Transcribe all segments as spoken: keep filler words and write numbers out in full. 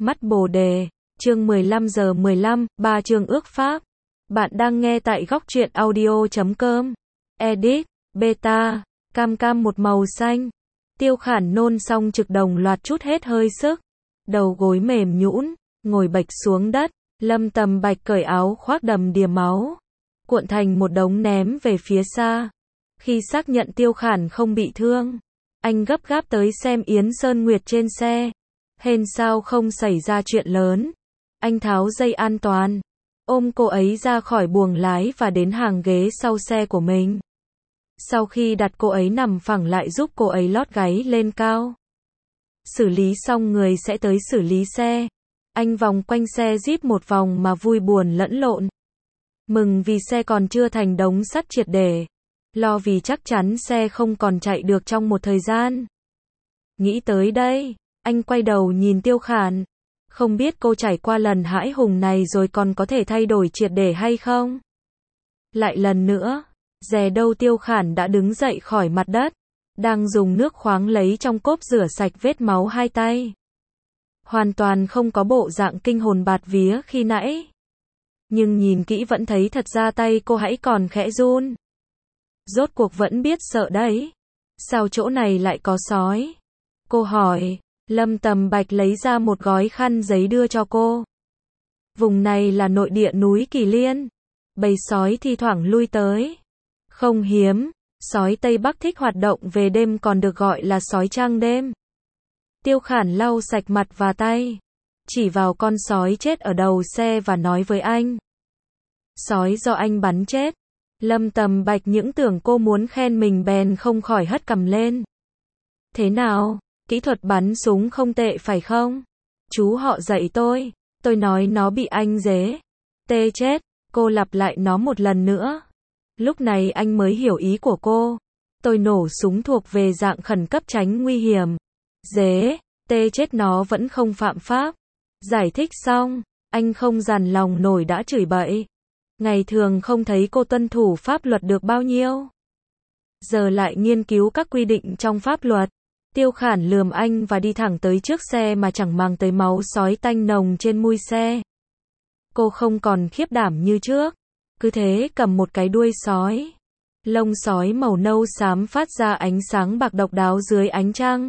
Mắt Bồ Đề, chương mười lăm giờ mười lăm, ba chương ước pháp. Bạn đang nghe tại góc truyện audio chấm com. Edit, beta, cam cam một màu xanh. Tiêu Khản nôn xong trực đồng loạt chút hết hơi sức. Đầu gối mềm nhũn, ngồi bệch xuống đất. Lâm Tầm Bạch cởi áo khoác đầm đìa máu, cuộn thành một đống ném về phía xa. Khi xác nhận Tiêu Khản không bị thương, anh gấp gáp tới xem Yến Sơn Nguyệt trên xe. Hên sao không xảy ra chuyện lớn. Anh tháo dây an toàn, ôm cô ấy ra khỏi buồng lái và đến hàng ghế sau xe của mình. Sau khi đặt cô ấy nằm phẳng lại giúp cô ấy lót gáy lên cao. Xử lý xong người sẽ tới xử lý xe. Anh vòng quanh xe Jeep một vòng mà vui buồn lẫn lộn. Mừng vì xe còn chưa thành đống sắt triệt để. Lo vì chắc chắn xe không còn chạy được trong một thời gian. Nghĩ tới đây, anh quay đầu nhìn Tiêu Khản. Không biết cô trải qua lần hãi hùng này rồi còn có thể thay đổi triệt để hay không? Lại lần nữa, dè đâu Tiêu Khản đã đứng dậy khỏi mặt đất, đang dùng nước khoáng lấy trong cốp rửa sạch vết máu hai tay. Hoàn toàn không có bộ dạng kinh hồn bạt vía khi nãy. Nhưng nhìn kỹ vẫn thấy thật ra tay cô hãy còn khẽ run. Rốt cuộc vẫn biết sợ đấy. Sao chỗ này lại có sói? Cô hỏi. Lâm Tầm Bạch lấy ra một gói khăn giấy đưa cho cô. Vùng này là nội địa núi Kỳ Liên. Bầy sói thi thoảng lui tới. Không hiếm, sói Tây Bắc thích hoạt động về đêm còn được gọi là sói trăng đêm. Tiêu Khản lau sạch mặt và tay, chỉ vào con sói chết ở đầu xe và nói với anh. Sói do anh bắn chết. Lâm Tầm Bạch những tưởng cô muốn khen mình bèn không khỏi hất cằm lên. Thế nào? Kỹ thuật bắn súng không tệ phải không? Chú họ dạy tôi. Tôi nói nó bị anh dế tê chết. Cô lặp lại nó một lần nữa. Lúc này anh mới hiểu ý của cô. Tôi nổ súng thuộc về dạng khẩn cấp tránh nguy hiểm. Dế tê chết nó vẫn không phạm pháp. Giải thích xong, anh không dằn lòng nổi đã chửi bậy. Ngày thường không thấy cô tuân thủ pháp luật được bao nhiêu. Giờ lại nghiên cứu các quy định trong pháp luật. Tiêu Khản lườm anh và đi thẳng tới trước xe mà chẳng màng tới máu sói tanh nồng trên mui xe. Cô không còn khiếp đảm như trước. Cứ thế cầm một cái đuôi sói. Lông sói màu nâu xám phát ra ánh sáng bạc độc đáo dưới ánh trăng.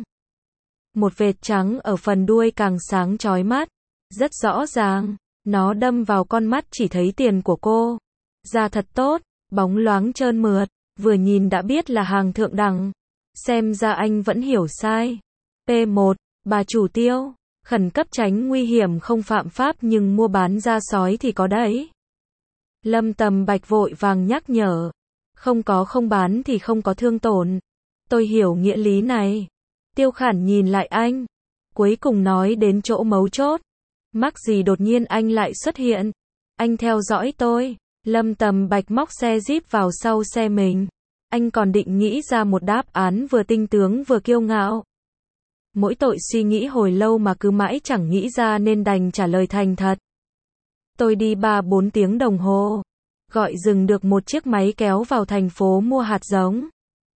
Một vệt trắng ở phần đuôi càng sáng chói mắt. Rất rõ ràng, nó đâm vào con mắt chỉ thấy tiền của cô. Da thật tốt, bóng loáng trơn mượt, vừa nhìn đã biết là hàng thượng đẳng. Xem ra anh vẫn hiểu sai. P một, bà chủ Tiêu, khẩn cấp tránh nguy hiểm không phạm pháp nhưng mua bán da sói thì có đấy. Lâm Tầm Bạch vội vàng nhắc nhở. Không có không bán thì không có thương tổn. Tôi hiểu nghĩa lý này. Tiêu Khản nhìn lại anh. Cuối cùng nói đến chỗ mấu chốt. Mắc gì đột nhiên anh lại xuất hiện. Anh theo dõi tôi. Lâm Tầm Bạch móc xe Jeep vào sau xe mình. Anh còn định nghĩ ra một đáp án vừa tinh tướng vừa kiêu ngạo. Mỗi tội suy nghĩ hồi lâu mà cứ mãi chẳng nghĩ ra nên đành trả lời thành thật. Tôi đi ba bốn tiếng đồng hồ. Gọi dừng được một chiếc máy kéo vào thành phố mua hạt giống.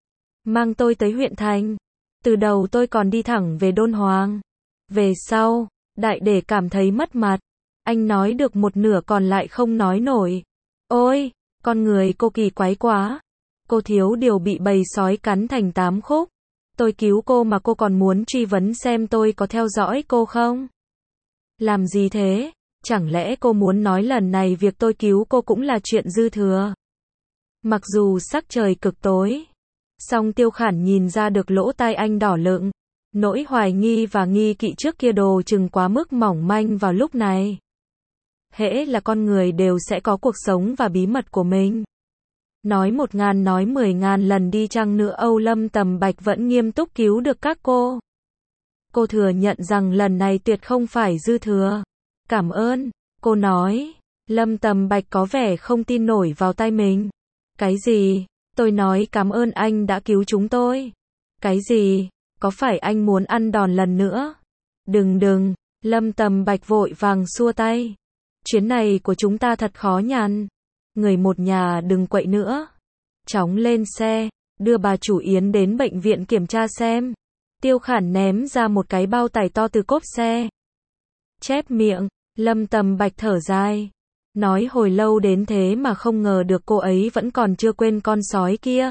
Mang tôi tới huyện thành. Từ đầu tôi còn đi thẳng về Đôn Hoàng. Về sau, đại để cảm thấy mất mặt. Anh nói được một nửa còn lại không nói nổi. Ôi, con người cô kỳ quái quá. Cô thiếu điều bị bầy sói cắn thành tám khúc. Tôi cứu cô mà cô còn muốn truy vấn xem tôi có theo dõi cô không? Làm gì thế? Chẳng lẽ cô muốn nói lần này việc tôi cứu cô cũng là chuyện dư thừa? Mặc dù sắc trời cực tối, song Tiêu Khản nhìn ra được lỗ tai anh đỏ lựng. Nỗi hoài nghi và nghi kỵ trước kia đồ chừng quá mức mỏng manh vào lúc này. Hễ là con người đều sẽ có cuộc sống và bí mật của mình. Nói một ngàn nói mười ngàn lần đi chăng nữa Âu Lâm Tầm Bạch vẫn nghiêm túc cứu được các cô. Cô thừa nhận rằng lần này tuyệt không phải dư thừa. Cảm ơn, cô nói. Lâm Tầm Bạch có vẻ không tin nổi vào tai mình. Cái gì? Tôi nói cảm ơn anh đã cứu chúng tôi. Cái gì? Có phải anh muốn ăn đòn lần nữa? Đừng đừng, Lâm Tầm Bạch vội vàng xua tay. Chuyến này của chúng ta thật khó nhằn. Người một nhà đừng quậy nữa. Chóng lên xe, đưa bà chủ Yến đến bệnh viện kiểm tra xem. Tiêu Khản ném ra một cái bao tải to từ cốp xe. Chép miệng, Lâm Tầm Bạch thở dài. Nói hồi lâu đến thế mà không ngờ được cô ấy vẫn còn chưa quên con sói kia.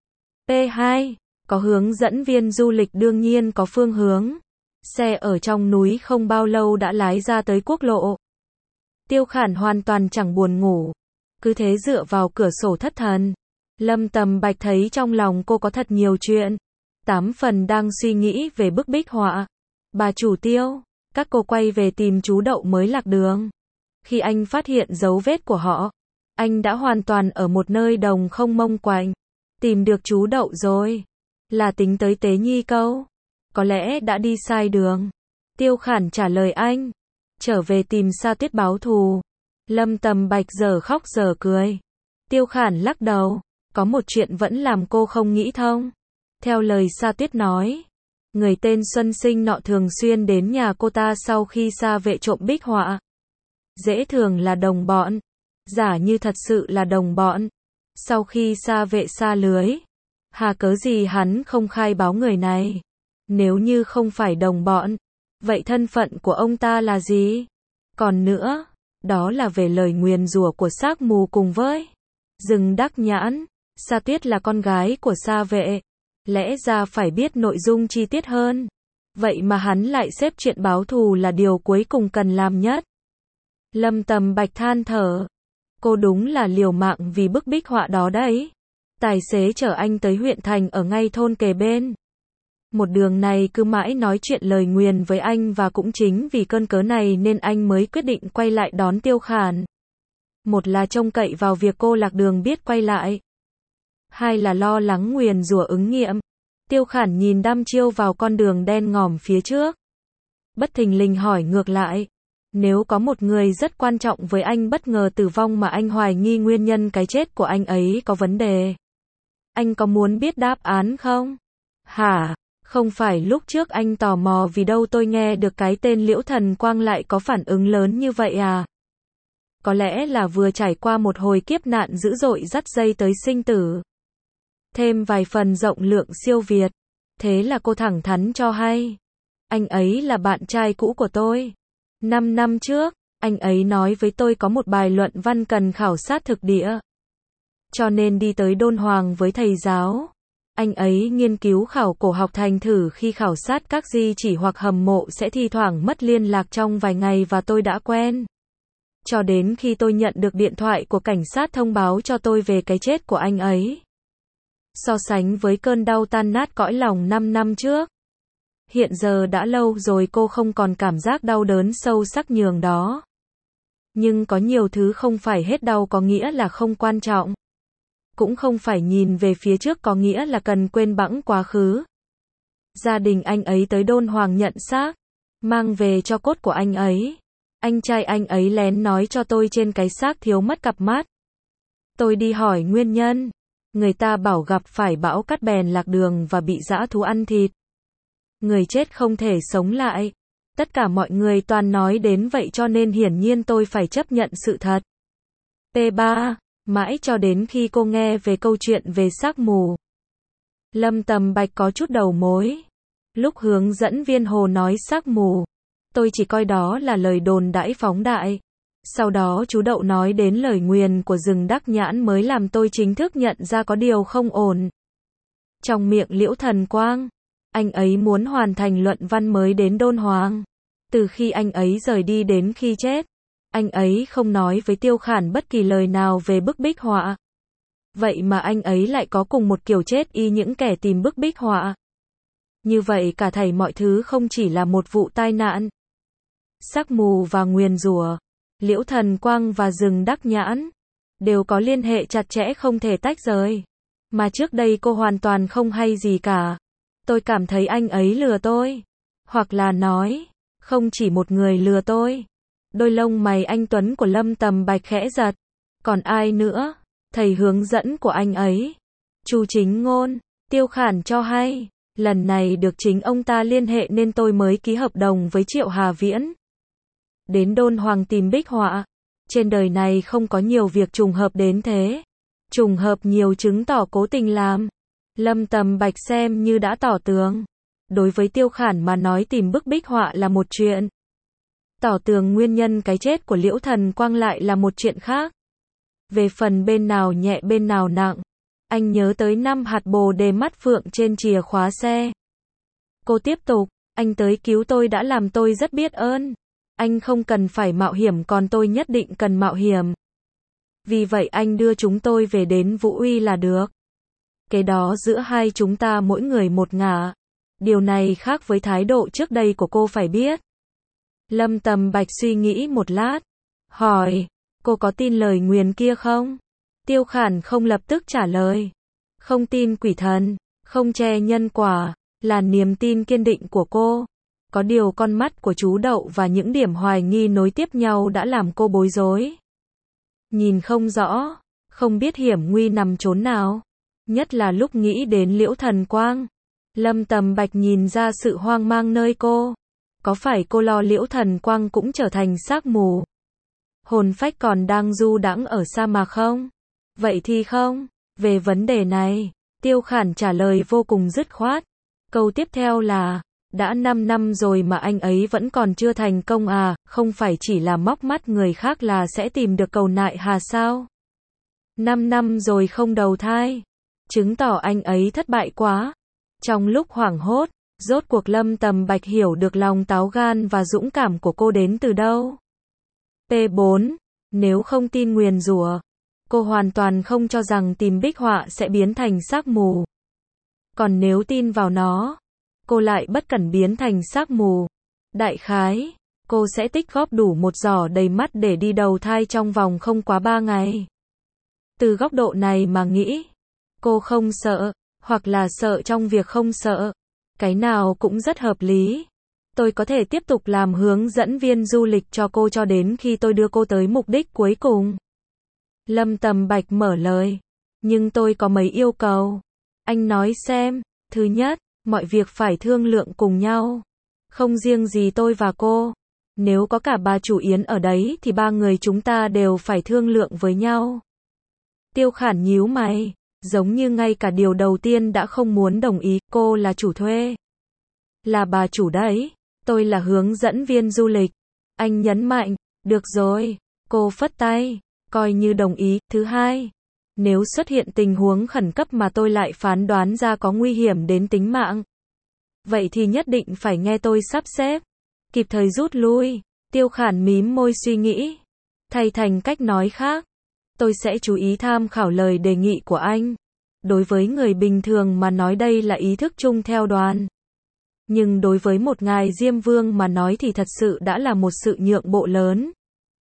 P hai, có hướng dẫn viên du lịch đương nhiên có phương hướng. Xe ở trong núi không bao lâu đã lái ra tới quốc lộ. Tiêu Khản hoàn toàn chẳng buồn ngủ. Cứ thế dựa vào cửa sổ thất thần. Lâm Tầm Bạch thấy trong lòng cô có thật nhiều chuyện. Tám phần đang suy nghĩ về bức bích họa. Bà chủ Tiêu, các cô quay về tìm chú Đậu mới lạc đường. Khi anh phát hiện dấu vết của họ, anh đã hoàn toàn ở một nơi đồng không mông quạnh. Tìm được chú Đậu rồi. Là tính tới Tế Nhi câu. Có lẽ đã đi sai đường. Tiêu Khản trả lời anh. Trở về tìm Sa Tuyết báo thù. Lâm Tầm Bạch giờ khóc giờ cười. Tiêu Khản lắc đầu. Có một chuyện vẫn làm cô không nghĩ thông. Theo lời Sa Tuyết nói, người tên Xuân Sinh nọ thường xuyên đến nhà cô ta sau khi Sa Vệ trộm bích họa. Dễ thường là đồng bọn. Giả như thật sự là đồng bọn. Sau khi Sa Vệ sa lưới, hà cớ gì hắn không khai báo người này? Nếu như không phải đồng bọn, vậy thân phận của ông ta là gì? Còn nữa, đó là về lời nguyền rủa của Xác Mù cùng với Dừng Đắc Nhãn. Sa Tuyết là con gái của Sa Vệ, lẽ ra phải biết nội dung chi tiết hơn. Vậy mà hắn lại xếp chuyện báo thù là điều cuối cùng cần làm nhất. Lâm Tầm Bạch than thở. Cô đúng là liều mạng vì bức bích họa đó đấy. Tài xế chở anh tới huyện thành ở ngay thôn kề bên. Một đường này cứ mãi nói chuyện lời nguyền với anh và cũng chính vì cơn cớ này nên anh mới quyết định quay lại đón Tiêu Khản. Một là trông cậy vào việc cô lạc đường biết quay lại. Hai là lo lắng nguyền rủa ứng nghiệm. Tiêu Khản nhìn đăm chiêu vào con đường đen ngòm phía trước. Bất thình lình hỏi ngược lại. Nếu có một người rất quan trọng với anh bất ngờ tử vong mà anh hoài nghi nguyên nhân cái chết của anh ấy có vấn đề, anh có muốn biết đáp án không? Hả? Không phải lúc trước anh tò mò vì đâu tôi nghe được cái tên Liễu Thần Quang lại có phản ứng lớn như vậy à? Có lẽ là vừa trải qua một hồi kiếp nạn dữ dội dắt dây tới sinh tử. Thêm vài phần rộng lượng siêu việt. Thế là cô thẳng thắn cho hay. Anh ấy là bạn trai cũ của tôi. Năm năm trước, anh ấy nói với tôi có một bài luận văn cần khảo sát thực địa. Cho nên đi tới Đôn Hoàng với thầy giáo. Anh ấy nghiên cứu khảo cổ học thành thử khi khảo sát các di chỉ hoặc hầm mộ sẽ thi thoảng mất liên lạc trong vài ngày và tôi đã quen. Cho đến khi tôi nhận được điện thoại của cảnh sát thông báo cho tôi về cái chết của anh ấy. So sánh với cơn đau tan nát cõi lòng năm năm trước. Hiện giờ đã lâu rồi cô không còn cảm giác đau đớn sâu sắc nhường đó. Nhưng có nhiều thứ không phải hết đau có nghĩa là không quan trọng. Cũng không phải nhìn về phía trước có nghĩa là cần quên bẵng quá khứ. Gia đình anh ấy tới Đôn Hoàng nhận xác, mang về cho cốt của anh ấy. Anh trai anh ấy lén nói cho tôi trên cái xác thiếu mất cặp mắt. Tôi đi hỏi nguyên nhân. Người ta bảo gặp phải bão cát bèn lạc đường và bị dã thú ăn thịt. Người chết không thể sống lại. Tất cả mọi người toàn nói đến vậy cho nên hiển nhiên tôi phải chấp nhận sự thật. P ba. Mãi cho đến khi cô nghe về câu chuyện về Xác Mù. Lâm Tầm Bạch có chút đầu mối. Lúc hướng dẫn viên Hồ nói Xác Mù, tôi chỉ coi đó là lời đồn đãi phóng đại. Sau đó chú Đậu nói đến lời nguyền của Dừng Đắc Nhãn mới làm tôi chính thức nhận ra có điều không ổn. Trong miệng Liễu Thần Quang, anh ấy muốn hoàn thành luận văn mới đến Đôn Hoàng. Từ khi anh ấy rời đi đến khi chết, anh ấy không nói với Tiêu Khản bất kỳ lời nào về bức bích họa. Vậy mà anh ấy lại có cùng một kiểu chết y những kẻ tìm bức bích họa. Như vậy cả thảy mọi thứ không chỉ là một vụ tai nạn. Xác mù và nguyền rủa, Liễu Thần Quang và Dừng Đắc Nhãn đều có liên hệ chặt chẽ không thể tách rời. Mà trước đây cô hoàn toàn không hay gì cả. Tôi cảm thấy anh ấy lừa tôi. Hoặc là nói, không chỉ một người lừa tôi. Đôi lông mày anh Tuấn của Lâm Tầm Bạch khẽ giật. Còn ai nữa? Thầy hướng dẫn của anh ấy. Chu Chính Ngôn. Tiêu Khản cho hay. Lần này được chính ông ta liên hệ nên tôi mới ký hợp đồng với Triệu Hà Viễn. Đến Đôn Hoàng tìm bích họa. Trên đời này không có nhiều việc trùng hợp đến thế. Trùng hợp nhiều chứng tỏ cố tình làm. Lâm Tầm Bạch xem như đã tỏ tường. Đối với Tiêu Khản mà nói tìm bức bích họa là một chuyện. tỏ tường nguyên nhân cái chết của Liễu Thần Quang lại là một chuyện khác. Về phần bên nào nhẹ bên nào nặng, anh nhớ tới năm hạt bồ đề mắt phượng trên chìa khóa xe. Cô tiếp tục, anh tới cứu tôi đã làm tôi rất biết ơn. Anh không cần phải mạo hiểm còn tôi nhất định cần mạo hiểm. Vì vậy anh đưa chúng tôi về đến Vũ Uy là được. Cái đó giữa hai chúng ta mỗi người một ngả. Điều này khác với thái độ trước đây của cô phải biết. Lâm Tầm Bạch suy nghĩ một lát. Hỏi, cô có tin lời nguyền kia không? Tiêu Khản không lập tức trả lời. Không tin quỷ thần, không che nhân quả, là niềm tin kiên định của cô. Có điều con mắt của chú Đậu và những điểm hoài nghi nối tiếp nhau đã làm cô bối rối. Nhìn không rõ, không biết hiểm nguy nằm chốn nào. Nhất là lúc nghĩ đến Liễu Thần Quang. Lâm Tầm Bạch nhìn ra sự hoang mang nơi cô. Có phải cô lo Liễu Thần Quang cũng trở thành xác mù? Hồn phách còn đang du đãng ở sa mạc không? Vậy thì không. Về vấn đề này, Tiêu Khản trả lời vô cùng dứt khoát. Câu tiếp theo là, đã năm năm rồi mà anh ấy vẫn còn chưa thành công à, không phải chỉ là móc mắt người khác là sẽ tìm được cầu nại hà sao? Năm năm rồi không đầu thai, chứng tỏ anh ấy thất bại quá. Trong lúc hoảng hốt, rốt cuộc Lâm Tầm Bạch hiểu được lòng táo gan và dũng cảm của cô đến từ đâu. P bốn. Nếu không tin nguyền rủa, cô hoàn toàn không cho rằng tìm bích họa sẽ biến thành xác mù. Còn nếu tin vào nó, cô lại bất cẩn biến thành xác mù. Đại khái, cô sẽ tích góp đủ một giỏ đầy mắt để đi đầu thai trong vòng không quá ba ngày. Từ góc độ này mà nghĩ, cô không sợ, hoặc là sợ trong việc không sợ. Cái nào cũng rất hợp lý. Tôi có thể tiếp tục làm hướng dẫn viên du lịch cho cô cho đến khi tôi đưa cô tới mục đích cuối cùng. Lâm Tầm Bạch mở lời. Nhưng tôi có mấy yêu cầu. Anh nói xem. Thứ nhất, mọi việc phải thương lượng cùng nhau. Không riêng gì tôi và cô. Nếu có cả bà chủ Yến ở đấy thì ba người chúng ta đều phải thương lượng với nhau. Tiêu Khản nhíu mày. Giống như ngay cả điều đầu tiên đã không muốn đồng ý, cô là chủ thuê. Là bà chủ đấy, tôi là hướng dẫn viên du lịch. Anh nhấn mạnh, được rồi, cô phất tay, coi như đồng ý. Thứ hai, nếu xuất hiện tình huống khẩn cấp mà tôi lại phán đoán ra có nguy hiểm đến tính mạng, vậy thì nhất định phải nghe tôi sắp xếp, kịp thời rút lui. Tiêu Khản mím môi suy nghĩ, thay thành cách nói khác. Tôi sẽ chú ý tham khảo lời đề nghị của anh. Đối với người bình thường mà nói đây là ý thức chung theo đoàn. Nhưng đối với một ngài Diêm Vương mà nói thì thật sự đã là một sự nhượng bộ lớn.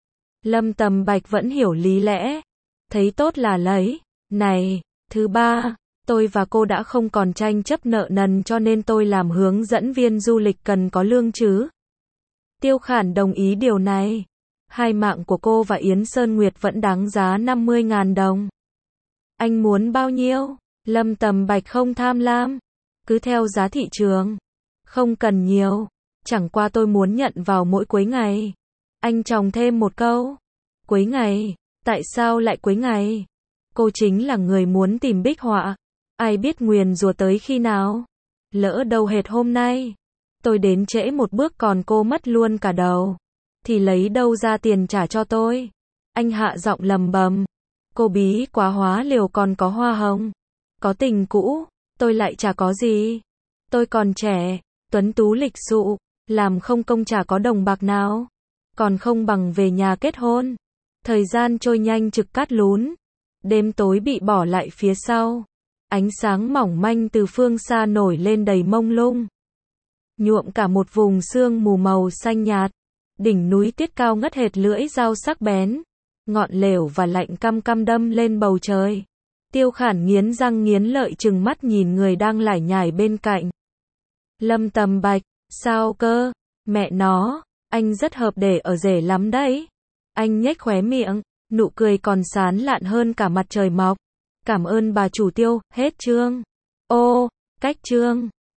Lâm Tầm Bạch vẫn hiểu lý lẽ. Thấy tốt là lấy. Này, thứ ba, tôi và cô đã không còn tranh chấp nợ nần cho nên tôi làm hướng dẫn viên du lịch cần có lương chứ. Tiêu Khản đồng ý điều này. Hai mạng của cô và Yến Sơn Nguyệt vẫn đáng giá năm mươi nghìn đồng. Anh muốn bao nhiêu? Lâm Tầm Bạch không tham lam. Cứ theo giá thị trường. Không cần nhiều. Chẳng qua tôi muốn nhận vào mỗi cuối ngày. Anh chồng thêm một câu. Cuối ngày? Tại sao lại cuối ngày? Cô chính là người muốn tìm bích họa. Ai biết nguyền rủa tới khi nào? Lỡ đâu hệt hôm nay. Tôi đến trễ một bước còn cô mất luôn cả đầu. Thì lấy đâu ra tiền trả cho tôi? Anh hạ giọng lầm bầm. Cô bí quá hóa liều còn có hoa hồng. Có tình cũ, tôi lại chả có gì. Tôi còn trẻ, tuấn tú lịch sự, làm không công chả có đồng bạc nào. Còn không bằng về nhà kết hôn. Thời gian trôi nhanh trực cát lún. Đêm tối bị bỏ lại phía sau. Ánh sáng mỏng manh từ phương xa nổi lên đầy mông lung. Nhuộm cả một vùng sương mù màu xanh nhạt. Đỉnh núi tuyết cao ngất hệt lưỡi dao sắc bén. Ngọn lều và lạnh căm căm đâm lên bầu trời. Tiêu Khản nghiến răng nghiến lợi trừng mắt nhìn người đang lải nhải bên cạnh. Lâm Tầm Bạch, sao cơ? Mẹ nó, anh rất hợp để ở rể lắm đấy. Anh nhếch khóe miệng, nụ cười còn sán lạn hơn cả mặt trời mọc. Cảm ơn bà chủ Tiêu, hết chương. Ô, cách chương.